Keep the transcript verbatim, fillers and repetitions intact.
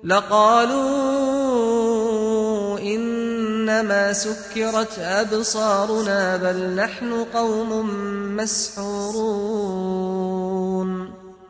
لقالوا إنما سكرت أبصارنا بل نحن قوم مسحورون